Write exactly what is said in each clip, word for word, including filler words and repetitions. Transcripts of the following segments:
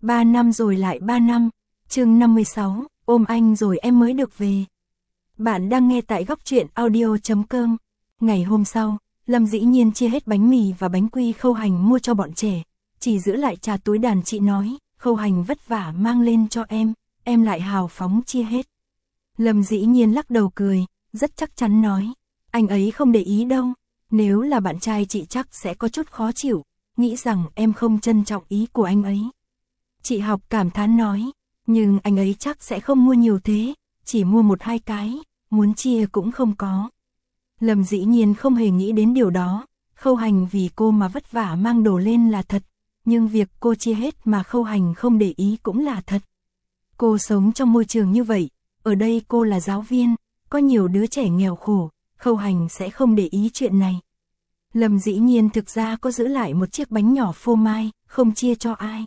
Ba năm rồi lại ba năm. Chương năm mươi sáu, ôm anh rồi em mới được về. Bạn đang nghe tại góc truyện audio chấm com. Ngày hôm sau, Lâm Dĩ Nhiên chia hết bánh mì và bánh quy Khâu Hành mua cho bọn trẻ, chỉ giữ lại trà túi đàn. Chị nói, Khâu Hành vất vả mang lên cho em, em lại hào phóng chia hết. Lâm Dĩ Nhiên lắc đầu cười, rất chắc chắn nói, anh ấy không để ý đâu, nếu là bạn trai chị chắc sẽ có chút khó chịu, nghĩ rằng em không trân trọng ý của anh ấy. Chị Học cảm thán nói, nhưng anh ấy chắc sẽ không mua nhiều thế, chỉ mua một hai cái, muốn chia cũng không có. Lâm Dĩ Nhiên không hề nghĩ đến điều đó, Khâu Hành vì cô mà vất vả mang đồ lên là thật, nhưng việc cô chia hết mà Khâu Hành không để ý cũng là thật. Cô sống trong môi trường như vậy, ở đây cô là giáo viên, có nhiều đứa trẻ nghèo khổ, Khâu Hành sẽ không để ý chuyện này. Lâm Dĩ Nhiên thực ra có giữ lại một chiếc bánh nhỏ phô mai, không chia cho ai.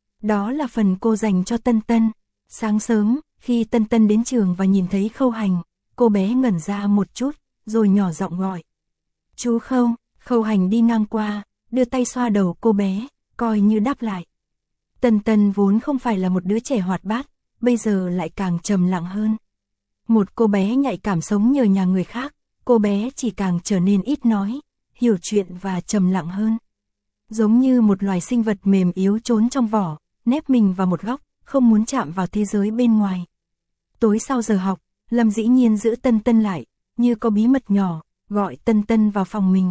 Đó là phần cô dành cho Tân Tân. Sáng sớm, khi Tân Tân đến trường và nhìn thấy Khâu Hành, cô bé ngẩn ra một chút, rồi nhỏ giọng gọi. Chú Khâu. Khâu Hành đi ngang qua, đưa tay xoa đầu cô bé, coi như đáp lại. Tân Tân vốn không phải là một đứa trẻ hoạt bát, bây giờ lại càng trầm lặng hơn. Một cô bé nhạy cảm sống nhờ nhà người khác, cô bé chỉ càng trở nên ít nói, hiểu chuyện và trầm lặng hơn. Giống như một loài sinh vật mềm yếu trốn trong vỏ, nép mình vào một góc, không muốn chạm vào thế giới bên ngoài. Tối sau giờ học, Lâm Dĩ Nhiên giữ Tân Tân lại, như có bí mật nhỏ, gọi Tân Tân vào phòng mình.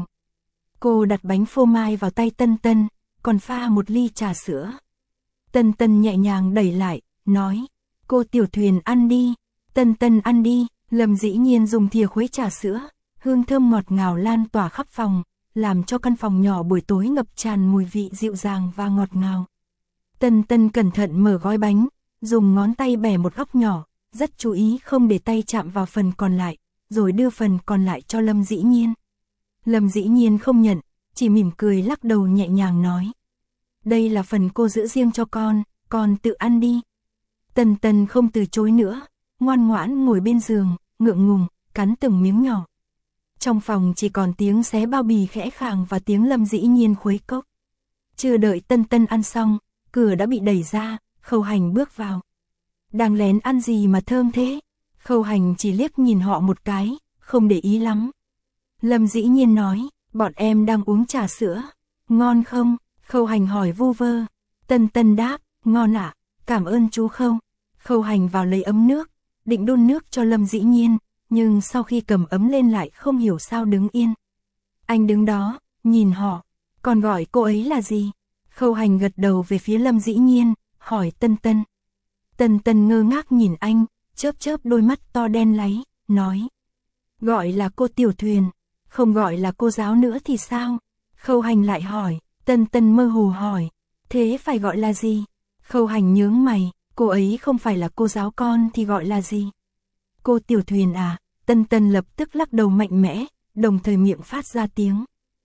Cô đặt bánh phô mai vào tay Tân Tân, còn pha một ly trà sữa. Tân Tân nhẹ nhàng đẩy lại, nói, cô Tiểu Thuyền ăn đi, Tân Tân ăn đi. Lâm Dĩ Nhiên dùng thìa khuấy trà sữa, hương thơm ngọt ngào lan tỏa khắp phòng, làm cho căn phòng nhỏ buổi tối ngập tràn mùi vị dịu dàng và ngọt ngào. Tân Tân cẩn thận mở gói bánh, dùng ngón tay bẻ một góc nhỏ, rất chú ý không để tay chạm vào phần còn lại, rồi đưa phần còn lại cho Lâm Dĩ Nhiên. Lâm Dĩ Nhiên không nhận, chỉ mỉm cười lắc đầu nhẹ nhàng nói. Đây là phần cô giữ riêng cho con, con tự ăn đi. Tân Tân không từ chối nữa, ngoan ngoãn ngồi bên giường, ngượng ngùng, cắn từng miếng nhỏ. Trong phòng chỉ còn tiếng xé bao bì khẽ khàng và tiếng Lâm Dĩ Nhiên khuấy cốc. Chưa đợi Tân Tân ăn xong, cửa đã bị đẩy ra, Khâu Hành bước vào. Đang lén ăn gì mà thơm thế? Khâu Hành chỉ liếc nhìn họ một cái, không để ý lắm. Lâm Dĩ Nhiên nói, bọn em đang uống trà sữa, ngon không? Khâu Hành hỏi vu vơ. Tân Tân đáp, ngon ạ, cảm ơn chú Khâu. Khâu Hành vào lấy ấm nước, định đun nước cho Lâm Dĩ Nhiên, nhưng sau khi cầm ấm lên lại không hiểu sao đứng yên. Anh đứng đó, nhìn họ, còn gọi cô ấy là gì? Khâu Hành gật đầu về phía Lâm Dĩ Nhiên, hỏi Tân Tân. Tân Tân ngơ ngác nhìn anh, chớp chớp đôi mắt to đen láy, nói. Gọi là cô Tiểu Thuyền, không gọi là cô giáo nữa thì sao? Khâu Hành lại hỏi, Tân Tân mơ hồ hỏi, thế phải gọi là gì? Khâu Hành nhướng mày, cô ấy không phải là cô giáo con thì gọi là gì? Cô Tiểu Thuyền à? Tân Tân lập tức lắc đầu mạnh mẽ, đồng thời miệng phát ra tiếng.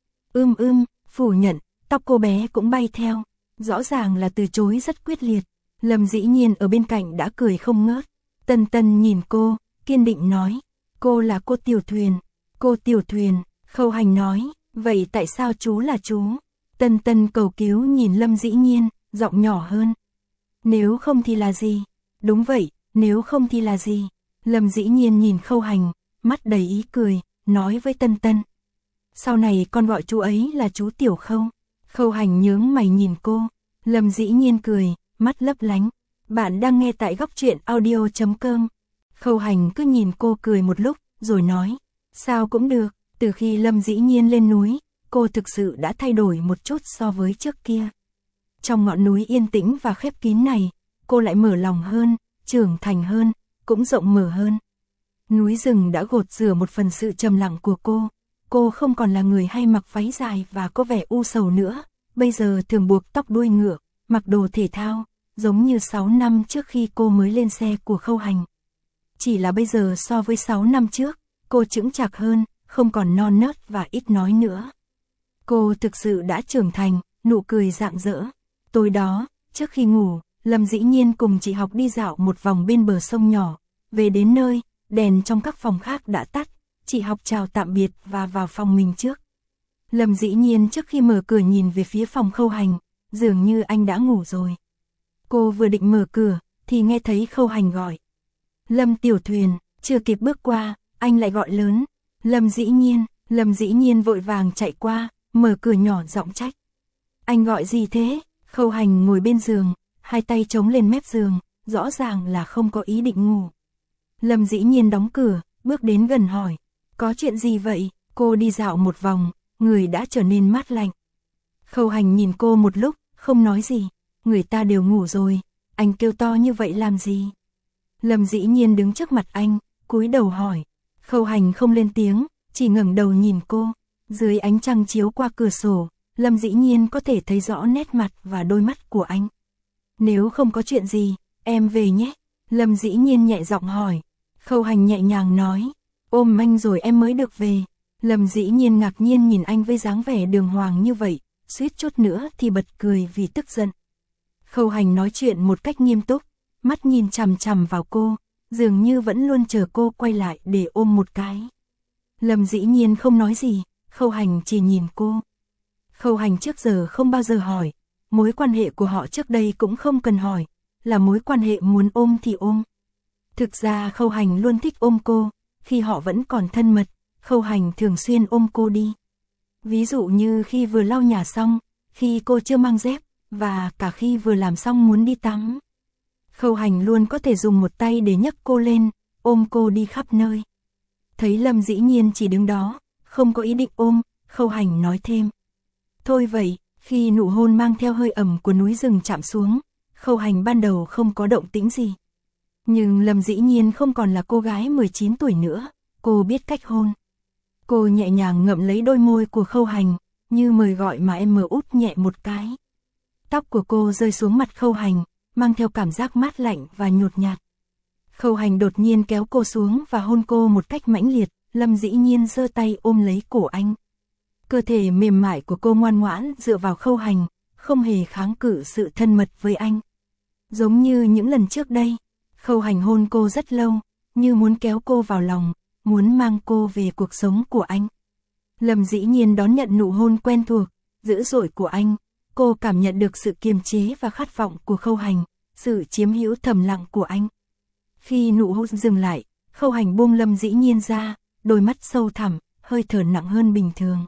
Ưm ưm, phủ nhận, tóc cô bé cũng bay theo, rõ ràng là từ chối rất quyết liệt. Lâm Dĩ Nhiên ở bên cạnh đã cười không ngớt. Tân Tân nhìn cô, kiên định nói, cô là cô Tiểu Thuyền. Cô Tiểu Thuyền. Khâu Hành nói, vậy tại sao chú là chú? Tân Tân cầu cứu nhìn Lâm Dĩ Nhiên, giọng nhỏ hơn. Nếu không thì là gì? Đúng vậy, nếu không thì là gì? Lâm Dĩ Nhiên nhìn Khâu Hành, mắt đầy ý cười, nói với Tân Tân. Sau này con gọi chú ấy là chú Tiểu Khâu. Khâu Hành nhướng mày nhìn cô. Lâm Dĩ Nhiên cười, mắt lấp lánh. Bạn đang nghe tại góc truyện audio chấm com. Khâu Hành cứ nhìn cô cười một lúc, rồi nói. Sao cũng được, từ khi Lâm Dĩ Nhiên lên núi, cô thực sự đã thay đổi một chút so với trước kia. Trong ngọn núi yên tĩnh và khép kín này, cô lại mở lòng hơn, trưởng thành hơn, cũng rộng mở hơn. Núi rừng đã gột rửa một phần sự trầm lặng của cô. Cô không còn là người hay mặc váy dài và có vẻ u sầu nữa. Bây giờ thường buộc tóc đuôi ngựa, mặc đồ thể thao, giống như sáu năm trước khi cô mới lên xe của Khâu Hành. Chỉ là bây giờ so với sáu năm trước, cô chững chạc hơn, không còn non nớt và ít nói nữa. Cô thực sự đã trưởng thành, nụ cười rạng rỡ. Tối đó, trước khi ngủ, Lâm Dĩ Nhiên cùng chị Học đi dạo một vòng bên bờ sông nhỏ. Về đến nơi, đèn trong các phòng khác đã tắt, chị Học chào tạm biệt và vào phòng mình trước. Lâm Dĩ Nhiên trước khi mở cửa nhìn về phía phòng Khâu Hành, dường như anh đã ngủ rồi. Cô vừa định mở cửa, thì nghe thấy Khâu Hành gọi. Lâm Tiểu Thuyền, chưa kịp bước qua, anh lại gọi lớn. Lâm Dĩ Nhiên, Lâm Dĩ Nhiên vội vàng chạy qua, mở cửa nhỏ giọng trách. Anh gọi gì thế? Khâu Hành ngồi bên giường, hai tay chống lên mép giường, rõ ràng là không có ý định ngủ. Lâm Dĩ Nhiên đóng cửa, bước đến gần hỏi. Có chuyện gì vậy? Cô đi dạo một vòng, người đã trở nên mát lạnh. Khâu Hành nhìn cô một lúc, không nói gì. Người ta đều ngủ rồi, anh kêu to như vậy làm gì? Lâm Dĩ Nhiên đứng trước mặt anh, cúi đầu hỏi. Khâu Hành không lên tiếng, chỉ ngẩng đầu nhìn cô. Dưới ánh trăng chiếu qua cửa sổ, Lâm Dĩ Nhiên có thể thấy rõ nét mặt và đôi mắt của anh. Nếu không có chuyện gì, em về nhé. Lâm Dĩ Nhiên nhẹ giọng hỏi. Khâu Hành nhẹ nhàng nói. Ôm anh rồi em mới được về. Lâm Dĩ Nhiên ngạc nhiên nhìn anh với dáng vẻ đường hoàng như vậy, suýt chút nữa thì bật cười vì tức giận. Khâu Hành nói chuyện một cách nghiêm túc, mắt nhìn chằm chằm vào cô, dường như vẫn luôn chờ cô quay lại để ôm một cái. Lâm Dĩ Nhiên không nói gì, Khâu Hành chỉ nhìn cô. Khâu Hành trước giờ không bao giờ hỏi, mối quan hệ của họ trước đây cũng không cần hỏi, là mối quan hệ muốn ôm thì ôm. Thực ra Khâu Hành luôn thích ôm cô, khi họ vẫn còn thân mật, Khâu Hành thường xuyên ôm cô đi. Ví dụ như khi vừa lau nhà xong, khi cô chưa mang dép, và cả khi vừa làm xong muốn đi tắm. Khâu Hành luôn có thể dùng một tay để nhấc cô lên, ôm cô đi khắp nơi. Thấy Lâm Dĩ Nhiên chỉ đứng đó, không có ý định ôm, Khâu Hành nói thêm. Thôi vậy, khi nụ hôn mang theo hơi ẩm của núi rừng chạm xuống, Khâu Hành ban đầu không có động tĩnh gì. Nhưng Lâm Dĩ Nhiên không còn là cô gái mười chín tuổi nữa, cô biết cách hôn. Cô nhẹ nhàng ngậm lấy đôi môi của Khâu Hành, như mời gọi mà em mờ út nhẹ một cái. Tóc của cô rơi xuống mặt Khâu Hành, mang theo cảm giác mát lạnh và nhột nhạt. Khâu Hành đột nhiên kéo cô xuống và hôn cô một cách mãnh liệt, Lâm Dĩ Nhiên giơ tay ôm lấy cổ anh. Cơ thể mềm mại của cô ngoan ngoãn dựa vào Khâu Hành, không hề kháng cự sự thân mật với anh. Giống như những lần trước đây, Khâu Hành hôn cô rất lâu, như muốn kéo cô vào lòng, muốn mang cô về cuộc sống của anh. Lâm Dĩ Nhiên đón nhận nụ hôn quen thuộc, dữ dội của anh. Cô cảm nhận được sự kiềm chế và khát vọng của Khâu Hành, sự chiếm hữu thầm lặng của anh. Khi nụ hôn dừng lại, Khâu Hành buông Lâm Dĩ Nhiên ra, đôi mắt sâu thẳm, hơi thở nặng hơn bình thường.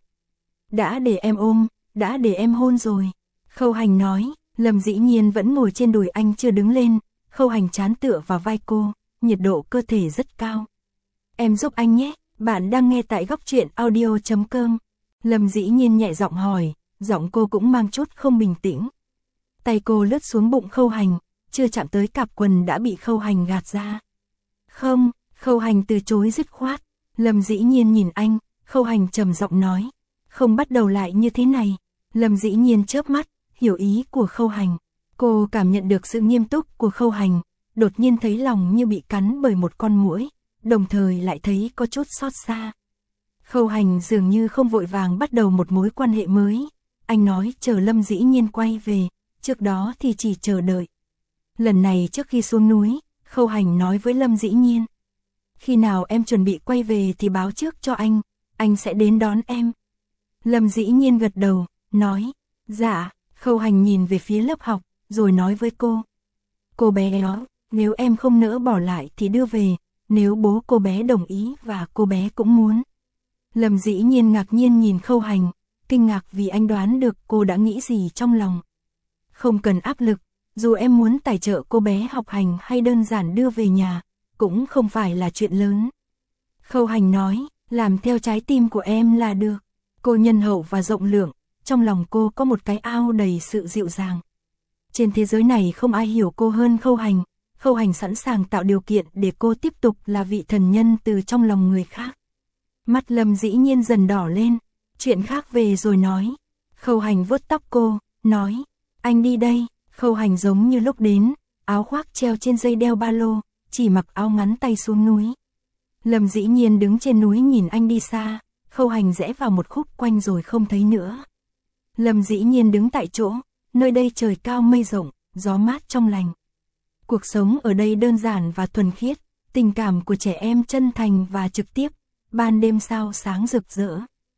Đã để em ôm, đã để em hôn rồi. Khâu Hành nói, Lâm Dĩ Nhiên vẫn ngồi trên đùi anh chưa đứng lên, Khâu Hành trán tựa vào vai cô, nhiệt độ cơ thể rất cao. Em giúp anh nhé, bạn đang nghe tại góc truyện audio chấm com. Lâm Dĩ Nhiên nhẹ giọng hỏi, giọng cô cũng mang chút không bình tĩnh. Tay cô lướt xuống bụng Khâu Hành, chưa chạm tới cạp quần đã bị Khâu Hành gạt ra. Không, Khâu Hành từ chối dứt khoát. Lâm Dĩ Nhiên nhìn anh, Khâu Hành trầm giọng nói. Không bắt đầu lại như thế này. Lâm Dĩ Nhiên chớp mắt, hiểu ý của Khâu Hành. Cô cảm nhận được sự nghiêm túc của Khâu Hành, đột nhiên thấy lòng như bị cắn bởi một con muỗi, đồng thời lại thấy có chút xót xa. Khâu Hành dường như không vội vàng bắt đầu một mối quan hệ mới. Anh nói chờ Lâm Dĩ Nhiên quay về, trước đó thì chỉ chờ đợi. Lần này trước khi xuống núi, Khâu Hành nói với Lâm Dĩ Nhiên. Khi nào em chuẩn bị quay về thì báo trước cho anh, anh sẽ đến đón em. Lâm Dĩ Nhiên gật đầu, nói, dạ. Khâu Hành nhìn về phía lớp học, rồi nói với cô. Cô bé đó, nếu em không nỡ bỏ lại thì đưa về, nếu bố cô bé đồng ý và cô bé cũng muốn. Lâm Dĩ Nhiên ngạc nhiên nhìn Khâu Hành, kinh ngạc vì anh đoán được cô đã nghĩ gì trong lòng. Không cần áp lực, dù em muốn tài trợ cô bé học hành hay đơn giản đưa về nhà, cũng không phải là chuyện lớn. Khâu Hành nói, làm theo trái tim của em là được. Cô nhân hậu và rộng lượng, trong lòng cô có một cái ao đầy sự dịu dàng. Trên thế giới này không ai hiểu cô hơn Khâu Hành. Khâu Hành sẵn sàng tạo điều kiện để cô tiếp tục là vị thần nhân từ trong lòng người khác. Mắt Lâm Dĩ Nhiên dần đỏ lên, chuyện khác về rồi nói. Khâu Hành vuốt tóc cô, nói, anh đi đây. Khâu Hành giống như lúc đến, áo khoác treo trên dây đeo ba lô, chỉ mặc áo ngắn tay xuống núi. Lâm Dĩ Nhiên đứng trên núi nhìn anh đi xa, Khâu Hành rẽ vào một khúc quanh rồi không thấy nữa. Lâm Dĩ Nhiên đứng tại chỗ, nơi đây trời cao mây rộng, gió mát trong lành. Cuộc sống ở đây đơn giản và thuần khiết, tình cảm của trẻ em chân thành và trực tiếp, ban đêm sao sáng rực rỡ.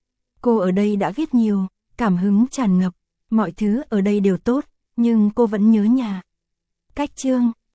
Cô ở đây đã viết nhiều, cảm hứng tràn ngập, mọi thứ ở đây đều tốt, nhưng cô vẫn nhớ nhà. Cách chương